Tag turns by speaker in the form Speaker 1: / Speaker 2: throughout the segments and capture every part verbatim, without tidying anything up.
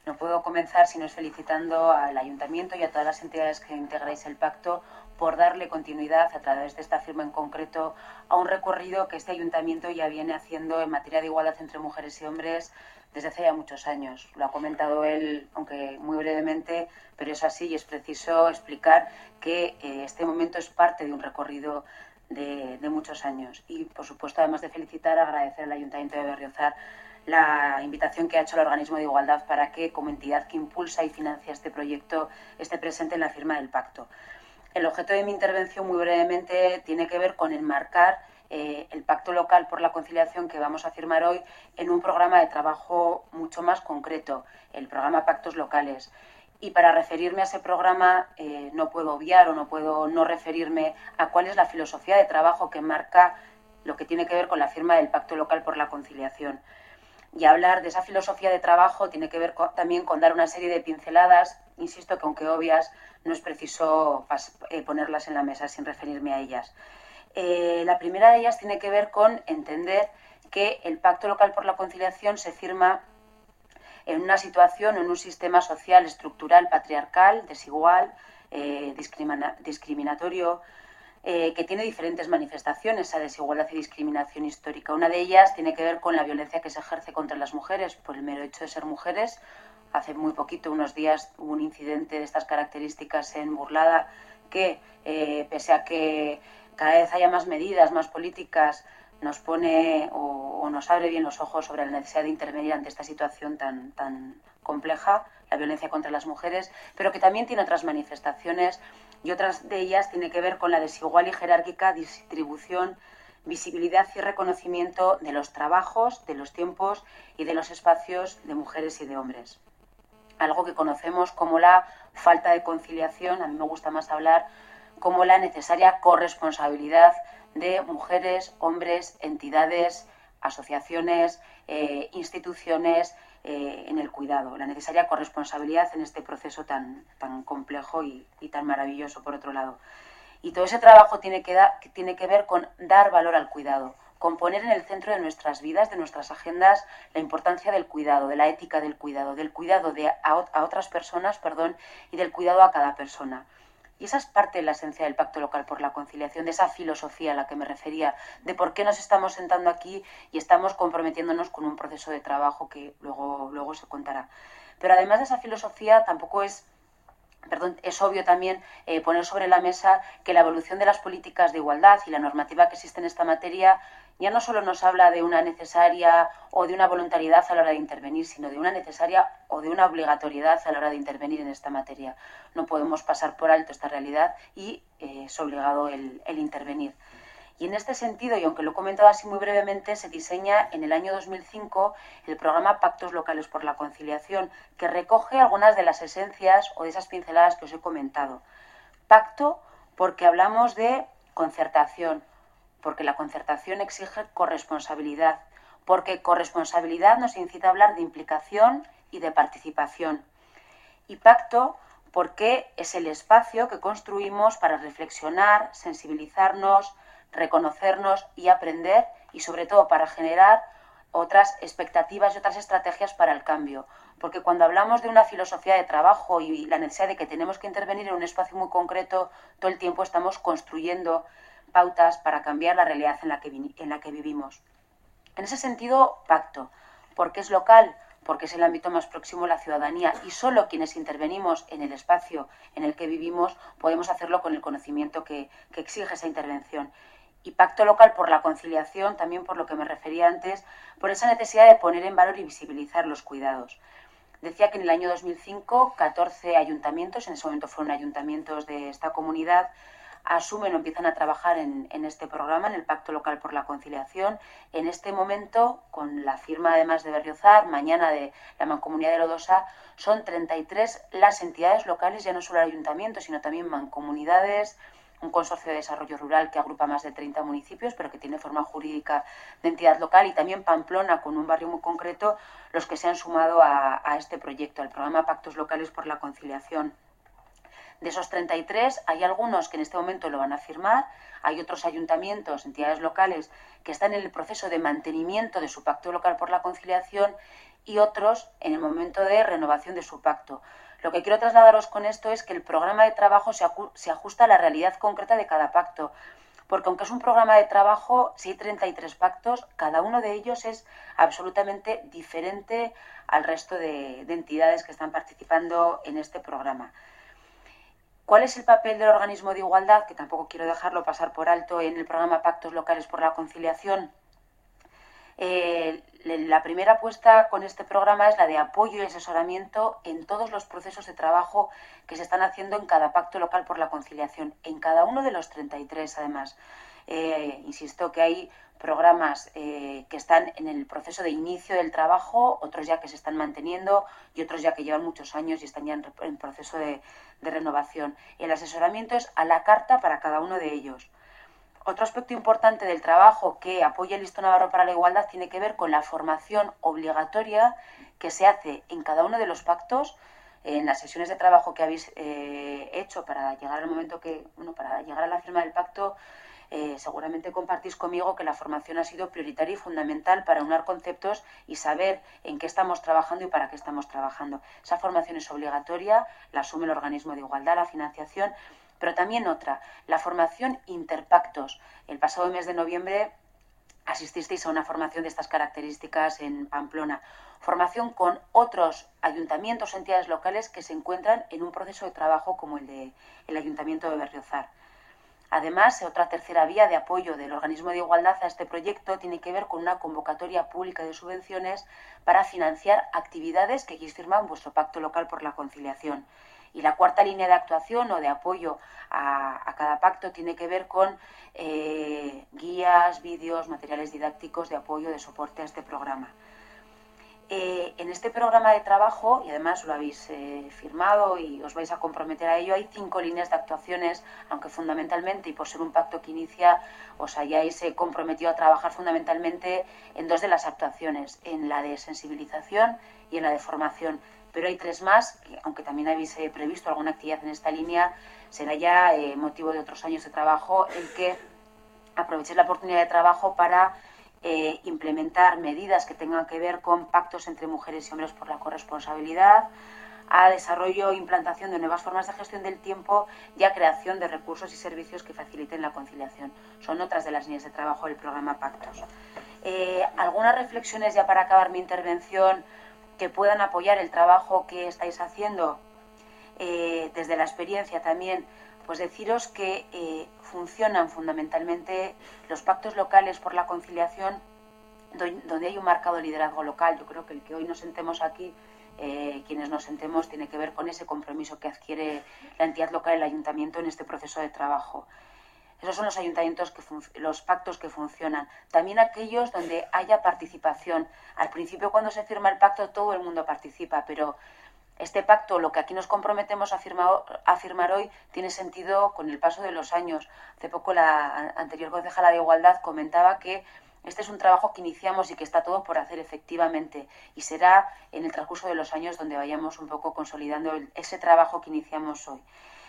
Speaker 1: No puedo comenzar si no es felicitando al Ayuntamiento y a todas las entidades que integráis el pacto por darle continuidad a través de esta firma en concreto a un recorrido que este Ayuntamiento ya viene haciendo en materia de igualdad entre mujeres y hombres desde hace ya muchos años. Lo ha comentado él, aunque muy brevemente, pero es así y es preciso explicar que eh, este momento es parte de un recorrido de, de muchos años. Y, por supuesto, además de felicitar, agradecer al Ayuntamiento de Berriozar la invitación que ha hecho el organismo de igualdad para que, como entidad que impulsa y financia este proyecto, esté presente en la firma del pacto. El objeto de mi intervención, muy brevemente, tiene que ver con enmarcar eh, el pacto local por la conciliación que vamos a firmar hoy en un programa de trabajo mucho más concreto, el programa Pactos Locales. Y para referirme a ese programa eh, no puedo obviar o no puedo no referirme a cuál es la filosofía de trabajo que enmarca lo que tiene que ver con la firma del pacto local por la conciliación. Y hablar de esa filosofía de trabajo tiene que ver con, también con dar una serie de pinceladas, insisto que aunque obvias, no es preciso pas, eh, ponerlas en la mesa sin referirme a ellas. Eh, la primera de ellas tiene que ver con entender que el Pacto Local por la Conciliación se firma en una situación, en un sistema social, estructural, patriarcal, desigual, eh, discrimina, discriminatorio, Eh, que tiene diferentes manifestaciones, esa desigualdad y discriminación histórica. Una de ellas tiene que ver con la violencia que se ejerce contra las mujeres por el mero hecho de ser mujeres. Hace muy poquito, unos días, hubo un incidente de estas características en Burlada que, eh, pese a que cada vez haya más medidas, más políticas, nos pone o, o nos abre bien los ojos sobre la necesidad de intervenir ante esta situación tan, tan compleja, la violencia contra las mujeres, pero que también tiene otras manifestaciones y otras de ellas tiene que ver con la desigual y jerárquica distribución, visibilidad y reconocimiento de los trabajos, de los tiempos y de los espacios de mujeres y de hombres. Algo que conocemos como la falta de conciliación, a mí me gusta más hablar como la necesaria corresponsabilidad de mujeres, hombres, entidades, asociaciones, eh, instituciones, Eh, en el cuidado, la necesaria corresponsabilidad en este proceso tan, tan complejo y, y tan maravilloso, por otro lado. Y todo ese trabajo tiene que, da, tiene que ver con dar valor al cuidado, con poner en el centro de nuestras vidas, de nuestras agendas, la importancia del cuidado, de la ética del cuidado, del cuidado de, a, a otras personas, perdón, y del cuidado a cada persona. Y esa es parte de la esencia del Pacto Local por la Conciliación, de esa filosofía a la que me refería, de por qué nos estamos sentando aquí y estamos comprometiéndonos con un proceso de trabajo que luego, luego se contará. Pero además de esa filosofía, tampoco es, perdón, es obvio también eh, poner sobre la mesa que la evolución de las políticas de igualdad y la normativa que existe en esta materia ya no solo nos habla de una necesaria o de una voluntariedad a la hora de intervenir, sino de una necesaria o de una obligatoriedad a la hora de intervenir en esta materia. No podemos pasar por alto esta realidad y eh, es obligado el, el intervenir. Y en este sentido, y aunque lo he comentado así muy brevemente, se diseña en el año dos mil cinco el programa Pactos Locales por la Conciliación, que recoge algunas de las esencias o de esas pinceladas que os he comentado. Pacto porque hablamos de concertación, porque la concertación exige corresponsabilidad, porque corresponsabilidad nos incita a hablar de implicación y de participación. Y pacto porque es el espacio que construimos para reflexionar, sensibilizarnos, reconocernos y aprender, y sobre todo para generar otras expectativas y otras estrategias para el cambio. Porque cuando hablamos de una filosofía de trabajo y la necesidad de que tenemos que intervenir en un espacio muy concreto, todo el tiempo estamos construyendo pautas para cambiar la realidad en la que, en la que vivimos. En ese sentido, pacto. ¿Por qué es local? Porque es el ámbito más próximo a la ciudadanía y solo quienes intervenimos en el espacio en el que vivimos podemos hacerlo con el conocimiento que, que exige esa intervención. Y pacto local por la conciliación, también por lo que me refería antes, por esa necesidad de poner en valor y visibilizar los cuidados. Decía que en el año dos mil cinco, catorce ayuntamientos, en ese momento fueron ayuntamientos de esta comunidad, asumen o empiezan a trabajar en, en este programa, en el Pacto Local por la Conciliación. En este momento, con la firma además de Berriozar, mañana de la Mancomunidad de Lodosa, son treinta y tres las entidades locales, ya no solo ayuntamientos, sino también mancomunidades, un consorcio de desarrollo rural que agrupa más de treinta municipios, pero que tiene forma jurídica de entidad local, y también Pamplona, con un barrio muy concreto, los que se han sumado a, a este proyecto, al programa Pactos Locales por la Conciliación. De esos treinta y tres, hay algunos que en este momento lo van a firmar, hay otros ayuntamientos, entidades locales, que están en el proceso de mantenimiento de su pacto local por la conciliación, y otros en el momento de renovación de su pacto. Lo que quiero trasladaros con esto es que el programa de trabajo se, se ajusta a la realidad concreta de cada pacto, porque aunque es un programa de trabajo, si hay treinta y tres pactos, cada uno de ellos es absolutamente diferente al resto de, de entidades que están participando en este programa. ¿Cuál es el papel del organismo de igualdad? Que tampoco quiero dejarlo pasar por alto en el programa Pactos Locales por la Conciliación. Eh, la primera apuesta con este programa es la de apoyo y asesoramiento en todos los procesos de trabajo que se están haciendo en cada pacto local por la conciliación, en cada uno de los treinta y tres además. Eh, insisto que hay programas eh, que están en el proceso de inicio del trabajo, otros ya que se están manteniendo y otros ya que llevan muchos años y están ya en, en proceso de, de renovación. El asesoramiento es a la carta para cada uno de ellos. Otro aspecto importante del trabajo que apoya el Listón Navarro para la Igualdad tiene que ver con la formación obligatoria que se hace en cada uno de los pactos, en las sesiones de trabajo que habéis eh, hecho para llegar al momento que, bueno, para llegar a la firma del pacto. Eh, seguramente compartís conmigo que la formación ha sido prioritaria y fundamental para unar conceptos y saber en qué estamos trabajando y para qué estamos trabajando. Esa formación es obligatoria, la asume el organismo de igualdad, la financiación, pero también otra, la formación interpactos. El pasado mes de noviembre asististeis a una formación de estas características en Pamplona. Formación con otros ayuntamientos o entidades locales que se encuentran en un proceso de trabajo como el del de Ayuntamiento de Berriozar. Además, otra tercera vía de apoyo del organismo de igualdad a este proyecto tiene que ver con una convocatoria pública de subvenciones para financiar actividades que habéis firmado en vuestro pacto local por la conciliación. Y la cuarta línea de actuación o de apoyo a, a cada pacto tiene que ver con eh, guías, vídeos, materiales didácticos de apoyo, de soporte a este programa. Eh, en este programa de trabajo, y además lo habéis eh, firmado y os vais a comprometer a ello, hay cinco líneas de actuaciones, aunque fundamentalmente, y por ser un pacto que inicia, os hayáis eh, comprometido a trabajar fundamentalmente en dos de las actuaciones, en la de sensibilización y en la de formación. Pero hay tres más, que aunque también habéis eh, previsto alguna actividad en esta línea, será ya eh, motivo de otros años de trabajo el que aprovechéis la oportunidad de trabajo para Eh, implementar medidas que tengan que ver con pactos entre mujeres y hombres por la corresponsabilidad, a desarrollo e implantación de nuevas formas de gestión del tiempo y a creación de recursos y servicios que faciliten la conciliación. Son otras de las líneas de trabajo del programa Pactos. Eh, algunas reflexiones ya para acabar mi intervención que puedan apoyar el trabajo que estáis haciendo eh, desde la experiencia también. Pues deciros que eh, funcionan fundamentalmente los pactos locales por la conciliación donde hay un marcado liderazgo local. Yo creo que el que hoy nos sentemos aquí, eh, quienes nos sentemos, tiene que ver con ese compromiso que adquiere la entidad local, el ayuntamiento, en este proceso de trabajo. Esos son los ayuntamientos, que los pactos que funcionan. También aquellos donde haya participación. Al principio, cuando se firma el pacto, todo el mundo participa, pero este pacto, lo que aquí nos comprometemos a firmar, a firmar hoy, tiene sentido con el paso de los años. Hace poco la anterior concejala de Igualdad comentaba que este es un trabajo que iniciamos y que está todo por hacer efectivamente. Y será en el transcurso de los años donde vayamos un poco consolidando ese trabajo que iniciamos hoy.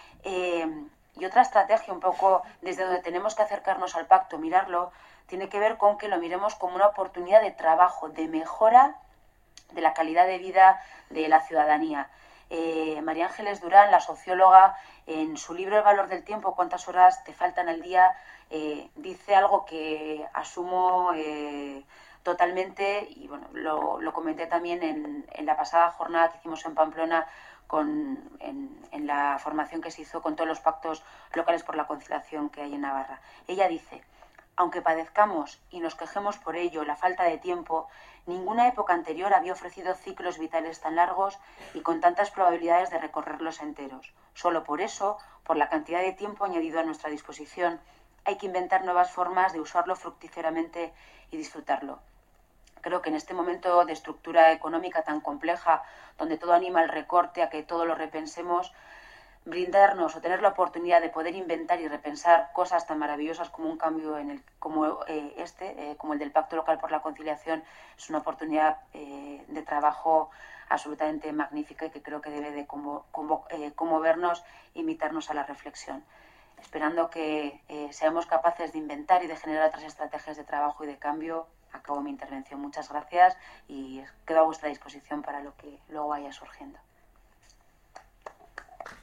Speaker 1: Eh, y otra estrategia un poco desde donde tenemos que acercarnos al pacto, mirarlo, tiene que ver con que lo miremos como una oportunidad de trabajo, de mejora de la calidad de vida de la ciudadanía. Eh, María Ángeles Durán, la socióloga, en su libro El valor del tiempo, ¿cuántas horas te faltan al día?, eh, dice algo que asumo eh, totalmente, y bueno, lo, lo comenté también en, en la pasada jornada que hicimos en Pamplona con, en, en la formación que se hizo con todos los pactos locales por la conciliación que hay en Navarra. Ella dice: aunque padezcamos y nos quejemos por ello la falta de tiempo, ninguna época anterior había ofrecido ciclos vitales tan largos y con tantas probabilidades de recorrerlos enteros. Solo por eso, por la cantidad de tiempo añadido a nuestra disposición, hay que inventar nuevas formas de usarlo fructíferamente y disfrutarlo. Creo que en este momento de estructura económica tan compleja, donde todo anima al recorte, a que todo lo repensemos, brindarnos o tener la oportunidad de poder inventar y repensar cosas tan maravillosas como un cambio en el, como eh, este, eh, como el del Pacto Local por la Conciliación, es una oportunidad eh, de trabajo absolutamente magnífica y que creo que debe de convo, convo, eh, conmovernos e invitarnos a la reflexión. Esperando que eh, seamos capaces de inventar y de generar otras estrategias de trabajo y de cambio, acabo mi intervención. Muchas gracias y quedo a vuestra disposición para lo que luego vaya surgiendo.